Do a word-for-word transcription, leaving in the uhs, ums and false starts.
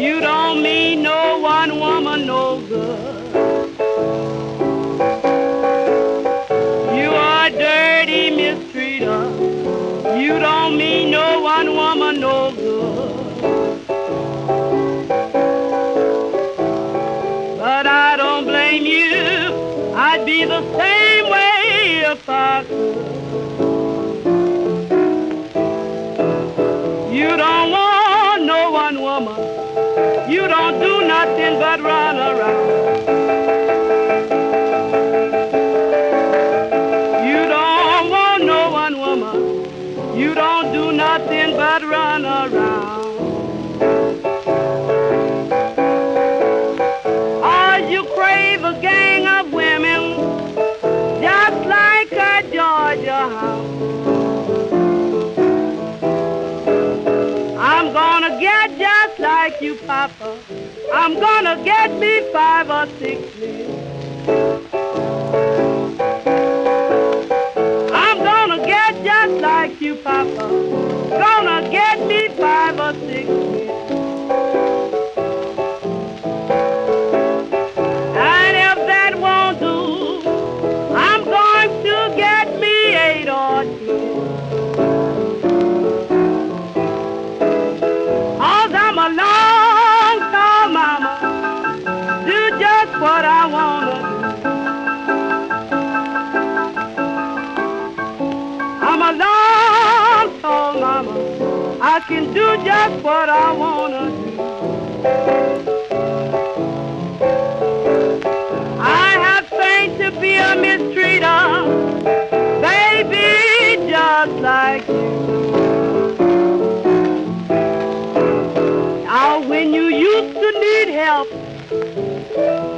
You don't mean no one woman no good. You are a dirty mistreater. You don't mean no one woman no good. But I don't blame you. I'd be the same way if I could. You don't want no one woman. You don't do nothing but run around. You don't want no one woman. You don't do nothing but run around. Or you crave a gang of women just like a Georgia house. I'm gonna get just like you, Papa. I'm gonna get me five or six men. I'm gonna get just like you, Papa. Gonna get me five or six men. And if that won't do, I'm going to get me eight or ten. Cause I'm a long tall mama, do just what I wanna do. I'm a long tall mama, I can do just what I wanna do. I have trained to be a mistreater, baby, just like you. Now when you used to need help,